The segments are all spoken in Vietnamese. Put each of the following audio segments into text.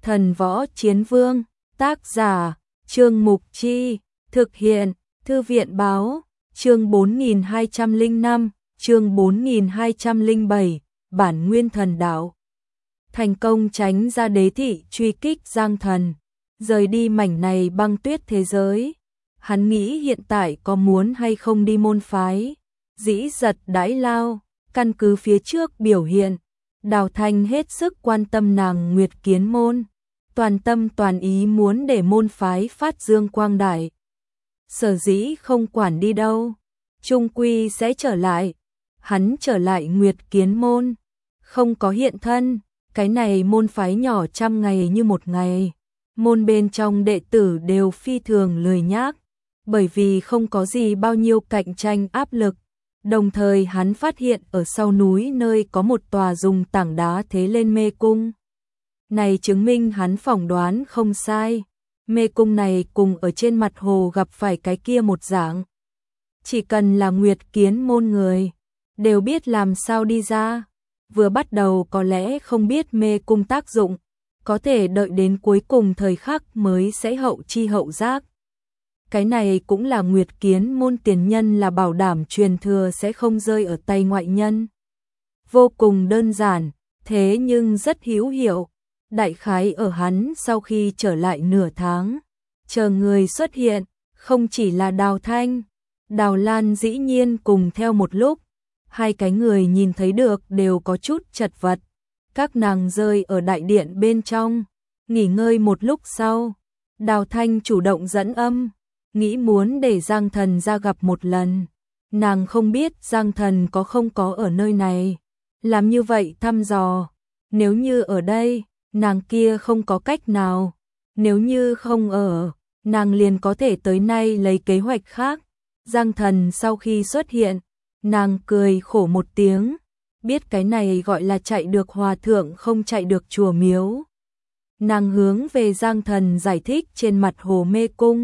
Thần Võ Chiến Vương, tác giả, Trương Mục Chi, thực hiện, Thư viện Báo, chương 4205, chương 4207, bản nguyên thần đạo. Thành công tránh ra đế thị truy kích Giang Thần, rời đi mảnh này băng tuyết thế giới. Hắn nghĩ hiện tại có muốn hay không đi môn phái, dĩ giật đãi lao, căn cứ phía trước biểu hiện. Đào Thanh hết sức quan tâm nàng Nguyệt Kiến môn, toàn tâm toàn ý muốn để môn phái phát dương quang đại. Sở dĩ không quản đi đâu, chung quy sẽ trở lại. Hắn trở lại Nguyệt Kiến môn, không có hiện thân, cái này môn phái nhỏ trăm ngày như một ngày. Môn bên trong đệ tử đều phi thường lười nhác, bởi vì không có gì bao nhiêu cạnh tranh áp lực. Đồng thời hắn phát hiện ở sau núi nơi có một tòa dùng tảng đá thế lên mê cung. Này chứng minh hắn phỏng đoán không sai, mê cung này cùng ở trên mặt hồ gặp phải cái kia một dạng. Chỉ cần là Nguyệt Kiến môn người, đều biết làm sao đi ra. Vừa bắt đầu có lẽ không biết mê cung tác dụng, có thể đợi đến cuối cùng thời khắc mới sẽ hậu chi hậu giác. Cái này cũng là Nguyệt Kiến môn tiền nhân là bảo đảm truyền thừa sẽ không rơi ở tay ngoại nhân. Vô cùng đơn giản, thế nhưng rất hữu hiệu. Đại khái ở hắn sau khi trở lại nửa tháng, chờ người xuất hiện, không chỉ là Đào Thanh, Đào Lan dĩ nhiên cùng theo một lúc. Hai cái người nhìn thấy được đều có chút chật vật. Các nàng rơi ở đại điện bên trong, nghỉ ngơi một lúc sau. Đào Thanh chủ động dẫn âm, nghĩ muốn để Giang Thần ra gặp một lần. Nàng không biết Giang Thần có không có ở nơi này. Làm như vậy thăm dò, nếu như ở đây, nàng kia không có cách nào. Nếu như không ở, nàng liền có thể tới nay lấy kế hoạch khác. Giang Thần sau khi xuất hiện, nàng cười khổ một tiếng, biết cái này gọi là chạy được hòa thượng không chạy được chùa miếu. Nàng hướng về Giang Thần giải thích trên mặt hồ mê cung.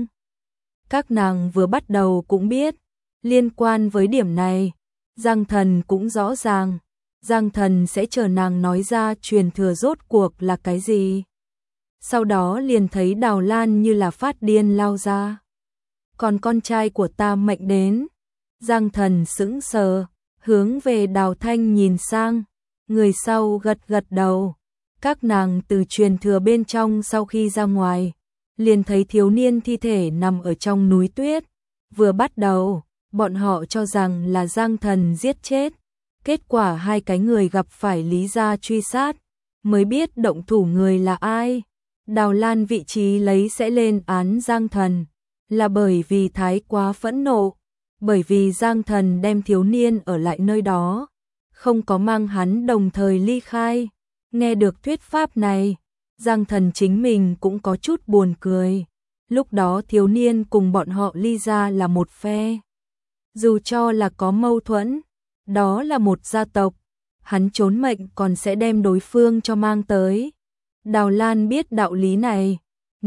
Các nàng vừa bắt đầu cũng biết, liên quan với điểm này, Giang Thần cũng rõ ràng, Giang Thần sẽ chờ nàng nói ra truyền thừa rốt cuộc là cái gì. Sau đó liền thấy Đào Lan như là phát điên lao ra. Còn con trai của ta mệnh đến. Giang Thần sững sờ, hướng về Đào Thanh nhìn sang, người sau gật gật đầu. Các nàng từ truyền thừa bên trong sau khi ra ngoài, liền thấy thiếu niên thi thể nằm ở trong núi tuyết. Vừa bắt đầu, bọn họ cho rằng là Giang Thần giết chết. Kết quả hai cái người gặp phải Lý gia truy sát, mới biết động thủ người là ai. Đào Lan vị trí lấy sẽ lên án Giang Thần, là bởi vì thái quá phẫn nộ. Bởi vì Giang Thần đem thiếu niên ở lại nơi đó, không có mang hắn đồng thời ly khai. Nghe được thuyết pháp này, Giang Thần chính mình cũng có chút buồn cười. Lúc đó thiếu niên cùng bọn họ ly ra là một phe. Dù cho là có mâu thuẫn, đó là một gia tộc, hắn trốn mệnh còn sẽ đem đối phương cho mang tới. Đào Lan biết đạo lý này,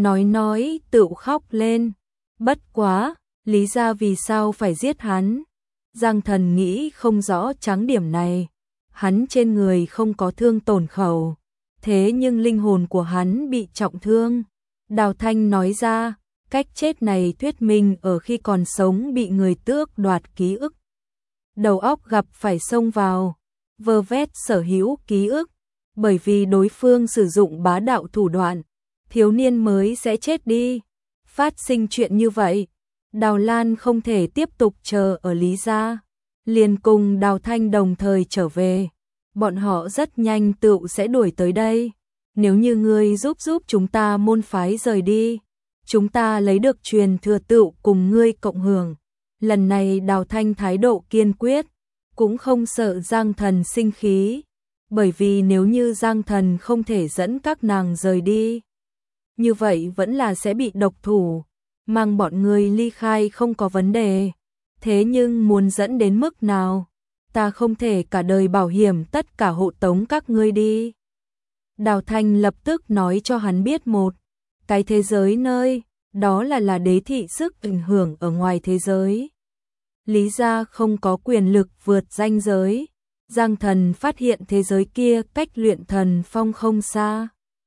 nói tự khóc lên. Bất quá, lý ra vì sao phải giết hắn? Giang Thần nghĩ không rõ trắng điểm này. Hắn trên người không có thương tổn khẩu, thế nhưng linh hồn của hắn bị trọng thương. Đào Thanh nói ra, cách chết này thuyết minh ở khi còn sống bị người tước đoạt ký ức. Đầu óc gặp phải xông vào, vơ vét sở hữu ký ức, bởi vì đối phương sử dụng bá đạo thủ đoạn, thiếu niên mới sẽ chết đi. Phát sinh chuyện như vậy, Đào Lan không thể tiếp tục chờ ở Lý gia, liền cùng Đào Thanh đồng thời trở về. Bọn họ rất nhanh tựu sẽ đuổi tới đây. Nếu như ngươi giúp chúng ta môn phái rời đi, chúng ta lấy được truyền thừa tựu cùng ngươi cộng hưởng. Lần này Đào Thanh thái độ kiên quyết, cũng không sợ Giang Thần sinh khí, bởi vì nếu như Giang Thần không thể dẫn các nàng rời đi, như vậy vẫn là sẽ bị độc thủ. Mang bọn người ly khai không có vấn đề, thế nhưng muốn dẫn đến mức nào, ta không thể cả đời bảo hiểm tất cả hộ tống các ngươi đi. Đào Thanh lập tức nói cho hắn biết một cái thế giới nơi, đó là đế thị sức ảnh hưởng ở ngoài thế giới. Lý gia không có quyền lực vượt ranh giới. Giang Thần phát hiện thế giới kia cách luyện thần phong không xa.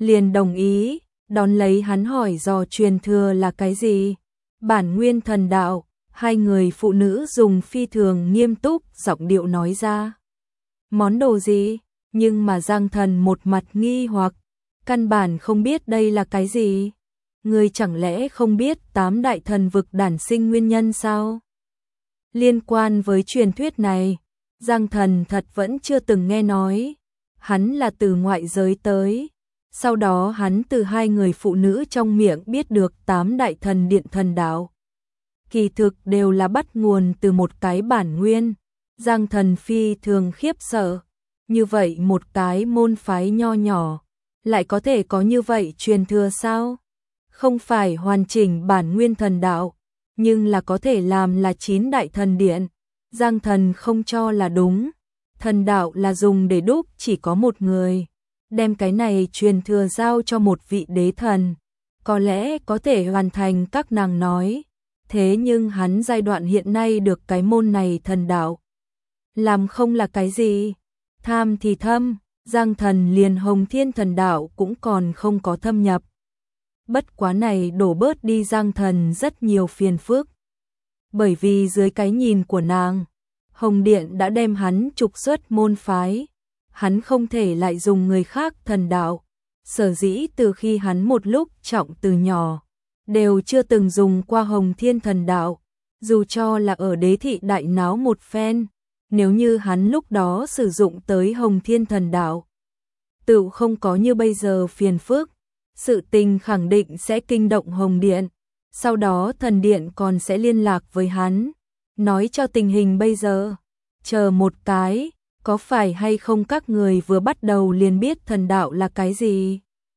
liền đồng ý, đón lấy hắn hỏi dò truyền thừa là cái gì. Bản nguyên thần đạo, hai người phụ nữ dùng phi thường nghiêm túc giọng điệu nói ra. Món đồ gì? Nhưng mà Giang Thần một mặt nghi hoặc, căn bản không biết đây là cái gì. Người chẳng lẽ không biết 8 đại thần vực đản sinh nguyên nhân sao? Liên quan với truyền thuyết này, Giang Thần thật vẫn chưa từng nghe nói. Hắn là từ ngoại giới tới. Sau đó hắn từ hai người phụ nữ trong miệng biết được 8 đại thần điện thần đạo. Kỳ thực đều là bắt nguồn từ một cái bản nguyên. Giang Thần phi thường khiếp sợ. Như vậy một cái môn phái nho nhỏ, lại có thể có như vậy truyền thừa sao? Không phải hoàn chỉnh bản nguyên thần đạo, nhưng là có thể làm là 9 đại thần điện. Giang Thần không cho là đúng. Thần đạo là dùng để đúc chỉ có một người. Đem cái này truyền thừa giao cho một vị đế thần, có lẽ có thể hoàn thành các nàng nói. Thế nhưng hắn giai đoạn hiện nay được cái môn này thần đạo. Làm không là cái gì? Tham thì thâm, Giang Thần liền Hồng Thiên thần đạo cũng còn không có thâm nhập. Bất quá này đổ bớt đi Giang Thần rất nhiều phiền phức. Bởi vì dưới cái nhìn của nàng, Hồng Điện đã đem hắn trục xuất môn phái. Hắn không thể lại dùng người khác thần đạo. Sở dĩ từ khi hắn một lúc trọng từ nhỏ, đều chưa từng dùng qua Hồng Thiên thần đạo. Dù cho là ở đế thị đại náo một phen, nếu như hắn lúc đó sử dụng tới Hồng Thiên thần đạo, tự không có như bây giờ phiền phức. Sự tình khẳng định sẽ kinh động Hồng Điện. Sau đó thần điện còn sẽ liên lạc với hắn, nói cho tình hình bây giờ. Chờ một cái, có phải hay không các người vừa bắt đầu liền biết thần đạo là cái gì?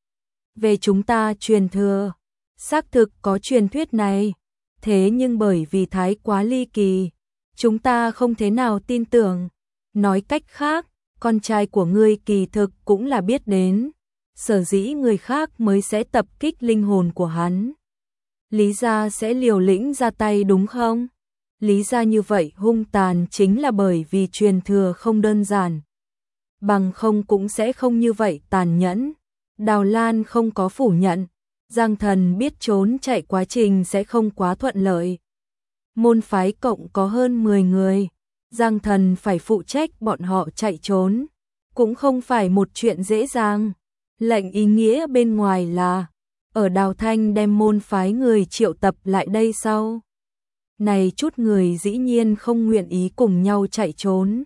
Về chúng ta truyền thừa, xác thực có truyền thuyết này. Thế nhưng bởi vì thái quá ly kỳ, chúng ta không thế nào tin tưởng. Nói cách khác, con trai của ngươi kỳ thực cũng là biết đến. Sở dĩ người khác mới sẽ tập kích linh hồn của hắn. Lý gia sẽ liều lĩnh ra tay đúng không? Lý gia như vậy hung tàn chính là bởi vì truyền thừa không đơn giản. Bằng không cũng sẽ không như vậy tàn nhẫn. Đào Lan không có phủ nhận. Giang Thần biết trốn chạy quá trình sẽ không quá thuận lợi. Môn phái cộng có hơn 10 người. Giang Thần phải phụ trách bọn họ chạy trốn. Cũng không phải một chuyện dễ dàng. Lệnh ý nghĩa bên ngoài là ở Đào Thanh đem môn phái người triệu tập lại đây sau. Này chút người dĩ nhiên không nguyện ý cùng nhau chạy trốn,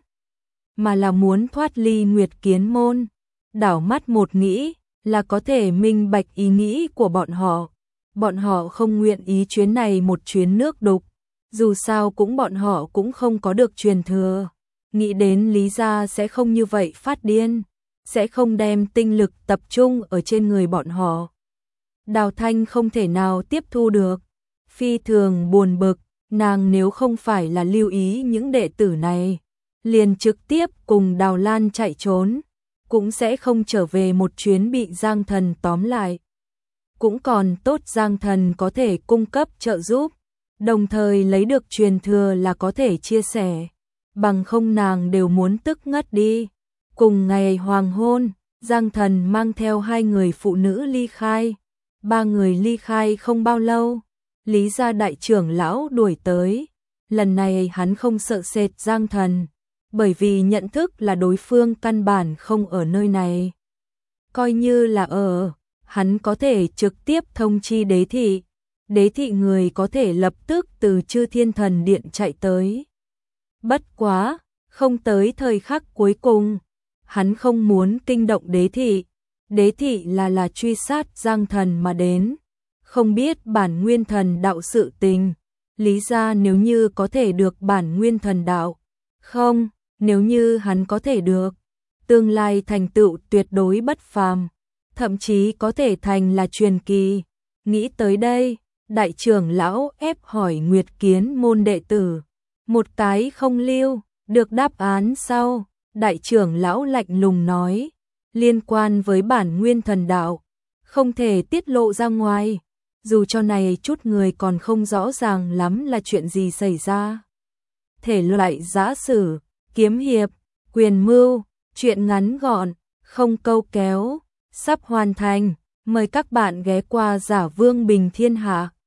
mà là muốn thoát ly Nguyệt Kiến môn. Đảo mắt một nghĩ là có thể minh bạch ý nghĩ của bọn họ. Bọn họ không nguyện ý chuyến này một chuyến nước đục. Dù sao cũng bọn họ cũng không có được truyền thừa. Nghĩ đến Lý gia sẽ không như vậy phát điên, sẽ không đem tinh lực tập trung ở trên người bọn họ. Đào Thanh không thể nào tiếp thu được, phi thường buồn bực. Nàng nếu không phải là lưu ý những đệ tử này, liền trực tiếp cùng Đào Lan chạy trốn, cũng sẽ không trở về một chuyến bị Giang Thần tóm lại. Cũng còn tốt Giang Thần có thể cung cấp trợ giúp, đồng thời lấy được truyền thừa là có thể chia sẻ, bằng không nàng đều muốn tức ngất đi. Cùng ngày hoàng hôn, Giang Thần mang theo hai người phụ nữ ly khai. Ba người ly khai không bao lâu, Lý gia đại trưởng lão đuổi tới. Lần này hắn không sợ sệt Giang Thần, bởi vì nhận thức là đối phương căn bản không ở nơi này. Coi như là ở, hắn có thể trực tiếp thông chi đế thị. Đế thị người có thể lập tức từ Chư Thiên Thần Điện chạy tới. Bất quá, không tới thời khắc cuối cùng, hắn không muốn kinh động đế thị. Đế thị là truy sát Giang Thần mà đến, không biết bản nguyên thần đạo sự tình. Lý gia nếu như có thể được bản nguyên thần đạo, không, nếu như hắn có thể được, tương lai thành tựu tuyệt đối bất phàm, thậm chí có thể thành là truyền kỳ. Nghĩ tới đây, đại trưởng lão ép hỏi Nguyệt Kiến môn đệ tử, một cái không lưu, được đáp án sau, đại trưởng lão lạnh lùng nói, liên quan với bản nguyên thần đạo, không thể tiết lộ ra ngoài, dù cho này chút người còn không rõ ràng lắm là chuyện gì xảy ra. Thể loại giã sử, kiếm hiệp, quyền mưu, chuyện ngắn gọn, không câu kéo. sắp hoàn thành. Mời các bạn ghé qua Giả Vương Bình Thiên Hạ.